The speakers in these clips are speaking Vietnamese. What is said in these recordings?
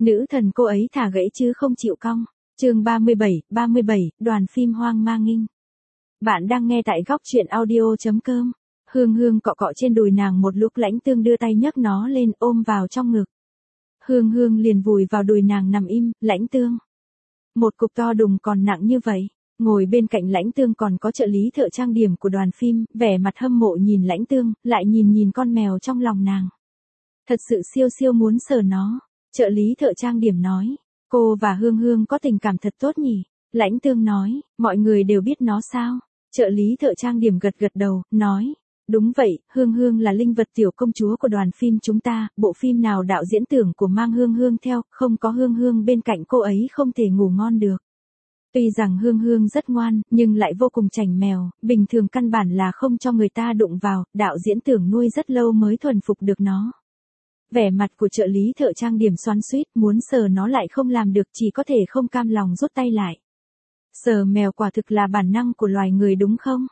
Nữ thần cô ấy thả gãy chứ không chịu cong. Chương 37, đoàn phim Hoang Ma Nghinh. Bạn đang nghe tại góc truyện audio.com. Hương Hương cọ cọ trên đùi nàng một lúc, Lãnh Tương đưa tay nhấc nó lên ôm vào trong ngực. Hương Hương liền vùi vào đùi nàng nằm im. Lãnh Tương, một cục to đùng còn nặng như vậy. Ngồi bên cạnh Lãnh Tương còn có trợ lý thợ trang điểm của đoàn phim, vẻ mặt hâm mộ nhìn Lãnh Tương, lại nhìn con mèo trong lòng nàng. Thật sự siêu muốn sờ nó. Trợ lý thợ trang điểm nói, cô và Hương Hương có tình cảm thật tốt nhỉ? Lãnh Tương nói, mọi người đều biết nó sao? Trợ lý thợ trang điểm gật đầu, nói, đúng vậy, Hương Hương là linh vật tiểu công chúa của đoàn phim chúng ta, bộ phim nào đạo diễn tưởng của mang Hương Hương theo, không có Hương Hương bên cạnh cô ấy không thể ngủ ngon được. Tuy rằng Hương Hương rất ngoan, nhưng lại vô cùng chảnh mèo, bình thường căn bản là không cho người ta đụng vào, đạo diễn tưởng nuôi rất lâu mới thuần phục được nó. Vẻ mặt của trợ lý thợ trang điểm xoắn xuýt, muốn sờ nó lại không làm được, chỉ có thể không cam lòng rút tay lại. Sờ mèo quả thực là bản năng của loài người đúng không?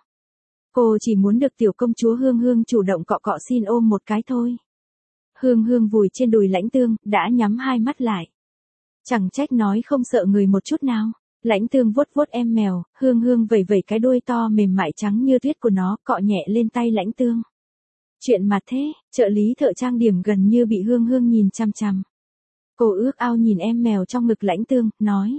Cô chỉ muốn được tiểu công chúa Hương Hương chủ động cọ cọ xin ôm một cái thôi. Hương Hương vùi trên đùi Lãnh Tương, đã nhắm hai mắt lại. Chẳng trách nói không sợ người một chút nào. Lãnh Tương vuốt em mèo, Hương Hương vẩy cái đuôi to mềm mại trắng như tuyết của nó, cọ nhẹ lên tay Lãnh Tương. Chuyện mà thế, trợ lý thợ trang điểm gần như bị Hương Hương nhìn chằm chằm. Cô ước ao nhìn em mèo trong ngực Lãnh Tương, nói.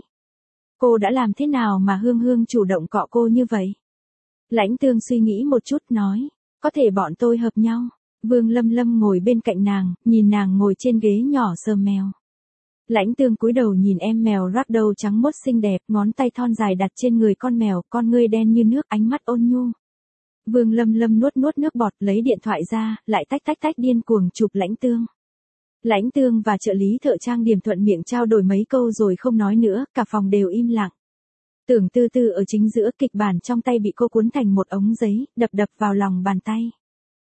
Cô đã làm thế nào mà Hương Hương chủ động cọ cô như vậy? Lãnh Tương suy nghĩ một chút nói, có thể bọn tôi hợp nhau. Vương Lâm ngồi bên cạnh nàng, nhìn nàng ngồi trên ghế nhỏ sờ mèo. Lãnh Tương cúi đầu nhìn em mèo ragdoll trắng mốt xinh đẹp, ngón tay thon dài đặt trên người con mèo, con ngươi đen như nước, ánh mắt ôn nhu. Vương Lâm nuốt nước bọt, lấy điện thoại ra, lại tách điên cuồng chụp Lãnh Tương. Lãnh Tương và trợ lý thợ trang điểm thuận miệng trao đổi mấy câu rồi không nói nữa, cả phòng đều im lặng. Tưởng Tư Tư ở chính giữa, kịch bản trong tay bị cô cuốn thành một ống giấy, đập vào lòng bàn tay.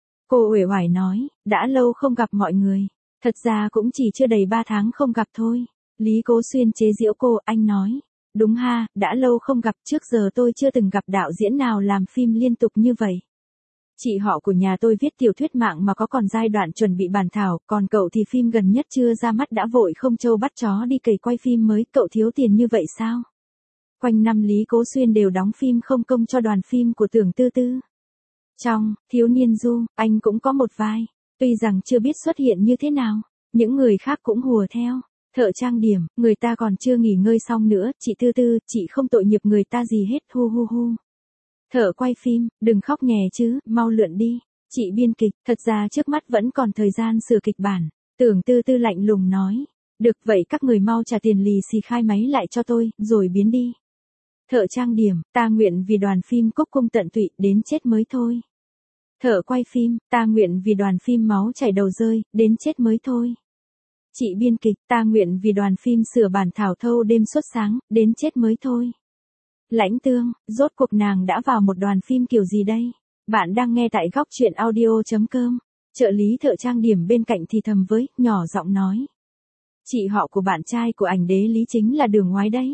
Cô uể oải nói, đã lâu không gặp mọi người. Thật ra cũng chỉ chưa đầy 3 tháng không gặp thôi. Lý Cố Xuyên chế giễu cô, anh nói. Đúng ha, đã lâu không gặp, trước giờ tôi chưa từng gặp đạo diễn nào làm phim liên tục như vậy. Chị họ của nhà tôi viết tiểu thuyết mạng mà có còn giai đoạn chuẩn bị bản thảo, còn cậu thì phim gần nhất chưa ra mắt đã vội không trâu bắt chó đi cày quay phim mới, cậu thiếu tiền như vậy sao? Quanh năm Lý Cố Xuyên đều đóng phim không công cho đoàn phim của Tưởng Tư Tư. Trong Thiếu Niên Du, anh cũng có một vai, tuy rằng chưa biết xuất hiện như thế nào, những người khác cũng hùa theo. Thợ trang điểm, người ta còn chưa nghỉ ngơi xong nữa, chị Tư Tư, chị không tội nghiệp người ta gì hết, hu. Thợ quay phim, đừng khóc nhè chứ, mau lượn đi. Chị biên kịch, thật ra trước mắt vẫn còn thời gian sửa kịch bản. Tưởng Tư Tư lạnh lùng nói. Được vậy các người mau trả tiền lì xì khai máy lại cho tôi, rồi biến đi. Thợ trang điểm, ta nguyện vì đoàn phim cúc cung tận tụy, đến chết mới thôi. Thợ quay phim, ta nguyện vì đoàn phim máu chảy đầu rơi, đến chết mới thôi. Chị biên kịch, ta nguyện vì đoàn phim sửa bản thảo thâu đêm suốt sáng, đến chết mới thôi. Lãnh Tương, rốt cuộc nàng đã vào một đoàn phim kiểu gì đây? Bạn đang nghe tại góc truyện audio.com. Trợ lý thợ trang điểm bên cạnh thì thầm với, nhỏ giọng nói. Chị họ của bạn trai của ảnh đế Lý chính là Đường Ngoái đấy.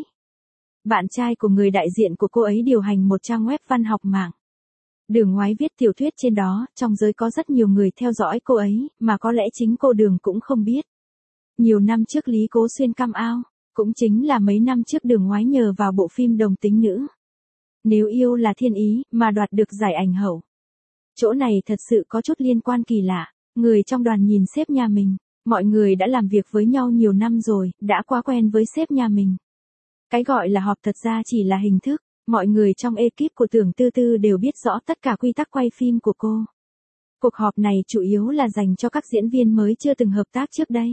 Bạn trai của người đại diện của cô ấy điều hành một trang web văn học mạng. Đường Ngoái viết tiểu thuyết trên đó, trong giới có rất nhiều người theo dõi cô ấy, mà có lẽ chính cô Đường cũng không biết. Nhiều năm trước Lý Cố Xuyên cam ao, cũng chính là mấy năm trước Đường Ngoái nhờ vào bộ phim Đồng Tính Nữ. Nếu yêu là thiên ý, mà đoạt được giải ảnh hậu. Chỗ này thật sự có chút liên quan kỳ lạ, người trong đoàn nhìn sếp nhà mình, mọi người đã làm việc với nhau nhiều năm rồi, đã quá quen với sếp nhà mình. Cái gọi là họp thật ra chỉ là hình thức, mọi người trong ekip của Tưởng Tư Tư đều biết rõ tất cả quy tắc quay phim của cô. Cuộc họp này chủ yếu là dành cho các diễn viên mới chưa từng hợp tác trước đây.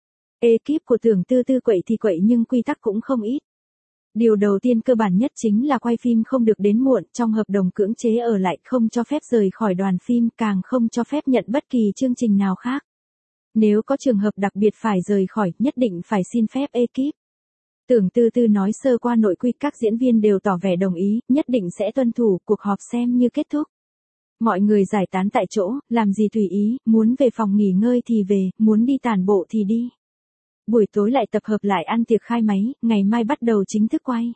Ekip của Tưởng Tư Tư quậy thì quậy nhưng quy tắc cũng không ít. Điều đầu tiên cơ bản nhất chính là quay phim không được đến muộn, trong hợp đồng cưỡng chế ở lại, không cho phép rời khỏi đoàn phim, càng không cho phép nhận bất kỳ chương trình nào khác. Nếu có trường hợp đặc biệt phải rời khỏi, nhất định phải xin phép ekip. Tưởng Tư Tư nói sơ qua nội quy, các diễn viên đều tỏ vẻ đồng ý, nhất định sẽ tuân thủ, cuộc họp xem như kết thúc. Mọi người giải tán tại chỗ, làm gì tùy ý, muốn về phòng nghỉ ngơi thì về, muốn đi tản bộ thì đi. Buổi tối lại tập hợp lại ăn tiệc khai máy, ngày mai bắt đầu chính thức quay.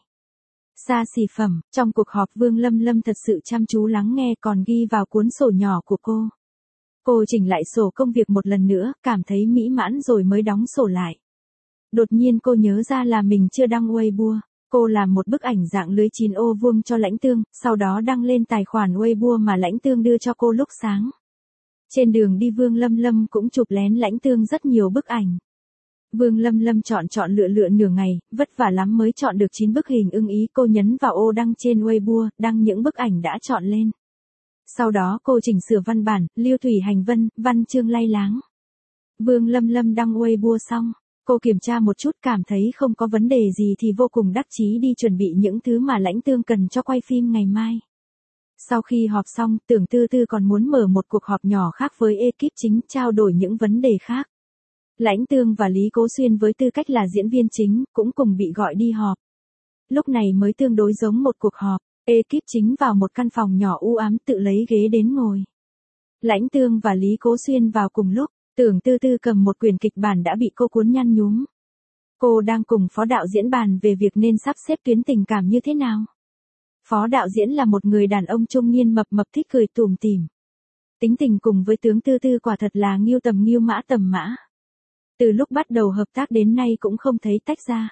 Xa xỉ phẩm, trong cuộc họp Vương Lâm thật sự chăm chú lắng nghe, còn ghi vào cuốn sổ nhỏ của cô. Cô chỉnh lại sổ công việc một lần nữa, cảm thấy mỹ mãn rồi mới đóng sổ lại. Đột nhiên cô nhớ ra là mình chưa đăng Weibo. Cô làm một bức ảnh dạng lưới 9 ô vuông cho Lãnh Tương, sau đó đăng lên tài khoản Weibo mà Lãnh Tương đưa cho cô lúc sáng. Trên đường đi Vương Lâm Lâm cũng chụp lén Lãnh Tương rất nhiều bức ảnh. Vương Lâm Lâm chọn lựa nửa ngày, vất vả lắm mới chọn được 9 bức hình ưng ý. Cô nhấn vào ô đăng trên Weibo, đăng những bức ảnh đã chọn lên. Sau đó cô chỉnh sửa văn bản, Lưu Thủy Hành Vân, văn chương lay láng. Vương Lâm Lâm đăng Weibo xong, cô kiểm tra một chút cảm thấy không có vấn đề gì thì vô cùng đắc chí đi chuẩn bị những thứ mà Lãnh Tương cần cho quay phim ngày mai. Sau khi họp xong, Tưởng Tư Tư còn muốn mở một cuộc họp nhỏ khác với ekip chính trao đổi những vấn đề khác. Lãnh Tương và Lý Cố Xuyên với tư cách là diễn viên chính cũng cùng bị gọi đi họp. Lúc này mới tương đối giống một cuộc họp, ekip chính vào một căn phòng nhỏ u ám tự lấy ghế đến ngồi. Lãnh Tương và Lý Cố Xuyên vào cùng lúc, Tưởng Tư Tư cầm một quyển kịch bản đã bị cô cuốn nhăn nhúm. Cô đang cùng phó đạo diễn bàn về việc nên sắp xếp tuyến tình cảm như thế nào. Phó đạo diễn là một người đàn ông trung niên mập mập thích cười tủm tỉm. Tính tình cùng với Tưởng Tư Tư quả thật là nghiêu tầm mã. Từ lúc bắt đầu hợp tác đến nay cũng không thấy tách ra.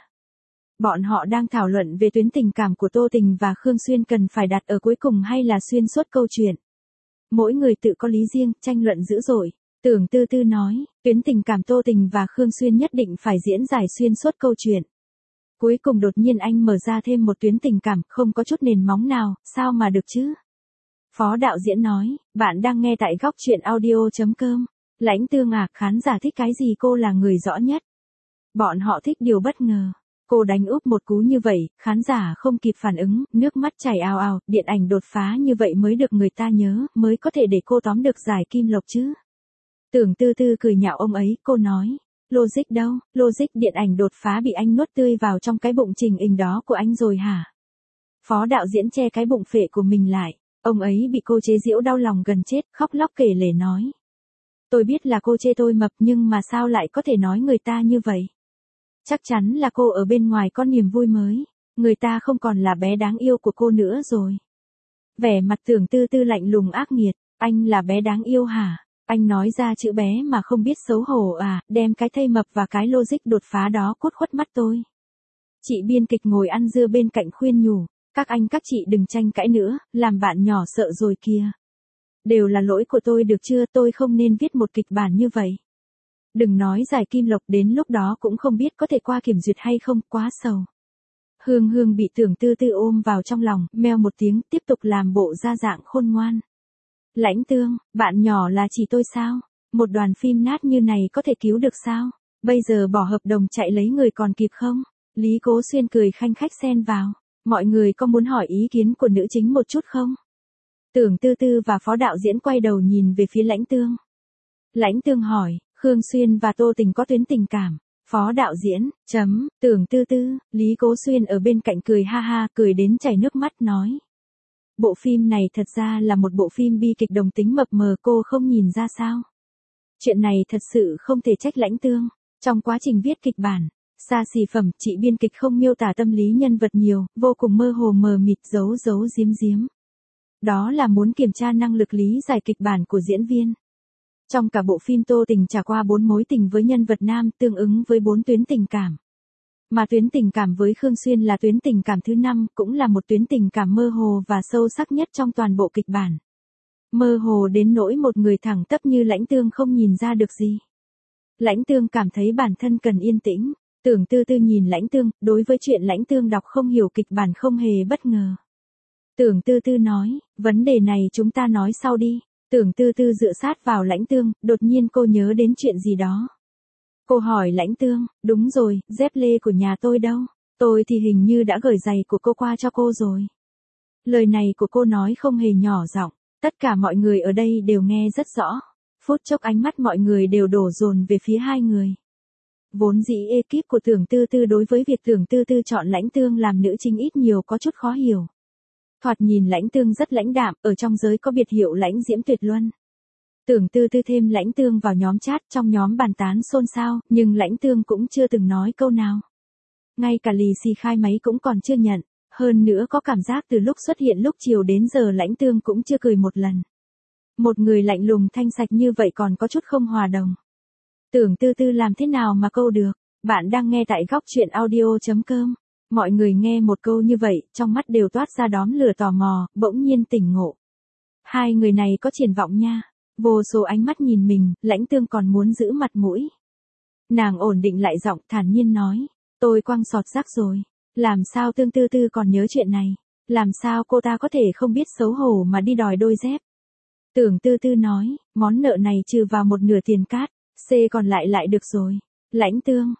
Bọn họ đang thảo luận về tuyến tình cảm của Tô Tình và Khương Xuyên cần phải đặt ở cuối cùng hay là xuyên suốt câu chuyện. Mỗi người tự có lý riêng, tranh luận dữ dội. Tưởng Tư Tư nói, tuyến tình cảm Tô Tình và Khương Xuyên nhất định phải diễn giải xuyên suốt câu chuyện. Cuối cùng đột nhiên anh mở ra thêm một tuyến tình cảm không có chút nền móng nào, sao mà được chứ? Phó đạo diễn nói, bạn đang nghe tại góc truyện audio.com. Lãnh Tương khán giả thích cái gì cô là người rõ nhất. Bọn họ thích điều bất ngờ. Cô đánh úp một cú như vậy, khán giả không kịp phản ứng, nước mắt chảy ào ào, điện ảnh đột phá như vậy mới được người ta nhớ, mới có thể để cô tóm được giải kim lộc chứ. Tưởng Tư Tư cười nhạo ông ấy, cô nói, logic đâu, logic điện ảnh đột phá bị anh nuốt tươi vào trong cái bụng trình hình đó của anh rồi hả? Phó đạo diễn che cái bụng phệ của mình lại, ông ấy bị cô chế giễu đau lòng gần chết, khóc lóc kể lể nói. Tôi biết là cô chê tôi mập nhưng mà sao lại có thể nói người ta như vậy? Chắc chắn là cô ở bên ngoài có niềm vui mới, người ta không còn là bé đáng yêu của cô nữa rồi. Vẻ mặt Tưởng Tư Tư lạnh lùng ác nghiệt, anh là bé đáng yêu hả? Anh nói ra chữ bé mà không biết xấu hổ à, đem cái thây mập và cái logic đột phá đó cốt khuất mắt tôi. Chị biên kịch ngồi ăn dưa bên cạnh khuyên nhủ, các anh các chị đừng tranh cãi nữa, làm bạn nhỏ sợ rồi kìa. Đều là lỗi của tôi được chưa, tôi không nên viết một kịch bản như vậy. Đừng nói giải kim lộc đến lúc đó cũng không biết có thể qua kiểm duyệt hay không, quá sầu. Hương Hương bị Tưởng Tư Tư ôm vào trong lòng, meo một tiếng, tiếp tục làm bộ ra dạng khôn ngoan. Lãnh Tương, bạn nhỏ là chỉ tôi sao? Một đoàn phim nát như này có thể cứu được sao? Bây giờ bỏ hợp đồng chạy lấy người còn kịp không? Lý Cố Xuyên cười khanh khách xen vào. Mọi người có muốn hỏi ý kiến của nữ chính một chút không? Tưởng Tư Tư và phó đạo diễn quay đầu nhìn về phía Lãnh Tương. Lãnh Tương hỏi, Khương Xuyên và Tô Tình có tuyến tình cảm. Phó đạo diễn, Tưởng Tư Tư, Lý Cố Xuyên ở bên cạnh cười ha ha, cười đến chảy nước mắt nói. Bộ phim này thật ra là một bộ phim bi kịch đồng tính mập mờ, cô không nhìn ra sao? Chuyện này thật sự không thể trách Lãnh Tương. Trong quá trình viết kịch bản, xa xỉ phẩm, chị biên kịch không miêu tả tâm lý nhân vật nhiều, vô cùng mơ hồ mờ mịt, giấu giếm. Đó là muốn kiểm tra năng lực lý giải kịch bản của diễn viên. Trong cả bộ phim Tô Tình trải qua 4 mối tình với nhân vật nam tương ứng với 4 tuyến tình cảm. Mà tuyến tình cảm với Khương Xuyên là tuyến tình cảm thứ 5, cũng là một tuyến tình cảm mơ hồ và sâu sắc nhất trong toàn bộ kịch bản. Mơ hồ đến nỗi một người thẳng tắp như Lãnh Tương không nhìn ra được gì. Lãnh Tương cảm thấy bản thân cần yên tĩnh. Tưởng Tư Tư nhìn Lãnh Tương, đối với chuyện Lãnh Tương đọc không hiểu kịch bản không hề bất ngờ. Tưởng Tư Tư nói, vấn đề này chúng ta nói sau đi. Tưởng Tư Tư dựa sát vào Lãnh Tương, đột nhiên cô nhớ đến chuyện gì đó. Cô hỏi Lãnh Tương, đúng rồi, dép lê của nhà tôi đâu? Tôi thì hình như đã gửi giày của cô qua cho cô rồi. Lời này của cô nói không hề nhỏ giọng, tất cả mọi người ở đây đều nghe rất rõ. Phút chốc ánh mắt mọi người đều đổ dồn về phía hai người. Vốn dĩ ekip của Tưởng Tư Tư đối với việc Tưởng Tư Tư chọn Lãnh Tương làm nữ chính ít nhiều có chút khó hiểu. Thoạt nhìn Lãnh Tương rất lãnh đạm, ở trong giới có biệt hiệu Lãnh Diễm Tuyệt Luân. Tưởng Tư Tư thêm Lãnh Tương vào nhóm chat, trong nhóm bàn tán xôn xao, nhưng Lãnh Tương cũng chưa từng nói câu nào. Ngay cả lì xì khai máy cũng còn chưa nhận, hơn nữa có cảm giác từ lúc xuất hiện lúc chiều đến giờ Lãnh Tương cũng chưa cười một lần. Một người lạnh lùng thanh sạch như vậy còn có chút không hòa đồng. Tưởng Tư Tư làm thế nào mà câu được, Bạn đang nghe tại góc chuyện audio.com. Mọi người nghe một câu như vậy, trong mắt đều toát ra đóm lửa tò mò, bỗng nhiên tỉnh ngộ. Hai người này có triển vọng nha. Vô số ánh mắt nhìn mình, Lãnh Tương còn muốn giữ mặt mũi. Nàng ổn định lại giọng thản nhiên nói. Tôi quăng sọt rác rồi. Làm sao Tương Tư Tư còn nhớ chuyện này? Làm sao cô ta có thể không biết xấu hổ mà đi đòi đôi dép? Tưởng Tư Tư nói, món nợ này trừ vào một nửa tiền cát, C còn lại được rồi. Lãnh Tương,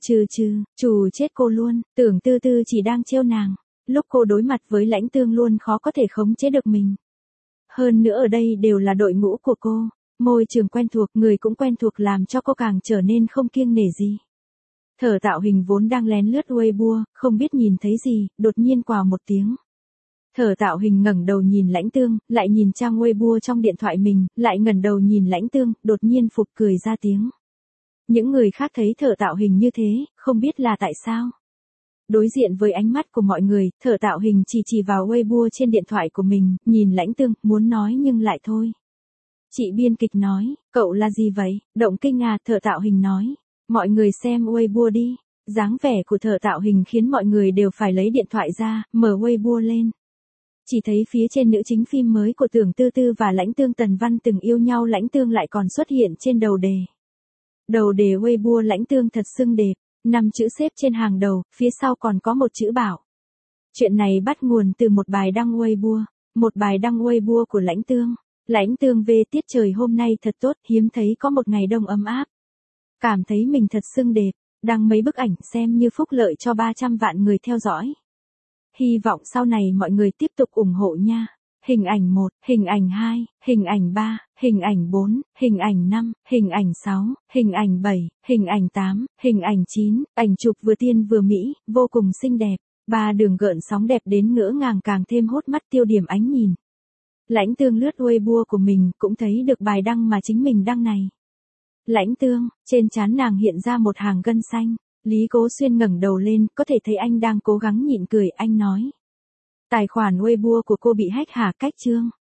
trù chết cô luôn, Tưởng Tư Tư chỉ đang trêu nàng. Lúc cô đối mặt với Lãnh Tương luôn khó có thể khống chế được mình. Hơn nữa ở đây đều là đội ngũ của cô, môi trường quen thuộc, người cũng quen thuộc làm cho cô càng trở nên không kiêng nể gì. Thở Tạo Hình vốn đang lén lướt Weibo, không biết nhìn thấy gì, đột nhiên quào một tiếng. Thở Tạo Hình ngẩng đầu nhìn Lãnh Tương, lại nhìn trang Weibo trong điện thoại mình, lại ngẩng đầu nhìn Lãnh Tương, đột nhiên phụt cười ra tiếng. Những người khác thấy Thở Tạo Hình như thế, không biết là tại sao. Đối diện với ánh mắt của mọi người, Thở Tạo Hình chỉ vào Weibo trên điện thoại của mình, nhìn Lãnh Tương, muốn nói nhưng lại thôi. Chị biên kịch nói, cậu là gì vậy? Động kinh à? Thở Tạo Hình nói. Mọi người xem Weibo đi. Dáng vẻ của Thở Tạo Hình khiến mọi người đều phải lấy điện thoại ra, mở Weibo lên. Chỉ thấy phía trên nữ chính phim mới của Tưởng Tư Tư và Lãnh Tương Tần Văn từng yêu nhau, Lãnh Tương lại còn xuất hiện trên đầu đề. Đầu đề Weibo Lãnh Tương thật xinh đẹp, 5 chữ xếp trên hàng đầu, phía sau còn có một chữ bảo. Chuyện này bắt nguồn từ một bài đăng Weibo của Lãnh Tương. Lãnh Tương về tiết trời hôm nay thật tốt, hiếm thấy có một ngày đông ấm áp. Cảm thấy mình thật xinh đẹp, đăng mấy bức ảnh xem như phúc lợi cho 300 vạn người theo dõi. Hy vọng sau này mọi người tiếp tục ủng hộ nha. Hình ảnh 1, hình ảnh 2, hình ảnh 3, hình ảnh 4, hình ảnh 5, hình ảnh 6, hình ảnh 7, hình ảnh 8, hình ảnh 9, ảnh chụp vừa tiên vừa mỹ, vô cùng xinh đẹp. 3 đường gợn sóng đẹp đến ngỡ ngàng càng thêm hốt mắt, tiêu điểm ánh nhìn. Lãnh Tương lướt Weibo của mình cũng thấy được bài đăng mà chính mình đăng này. Lãnh Tương, trên trán nàng hiện ra một hàng gân xanh. Lý Cố Xuyên ngẩng đầu lên, có thể thấy anh đang cố gắng nhịn cười, anh nói. Tài khoản Weibo của cô bị hack hả? Cách chương.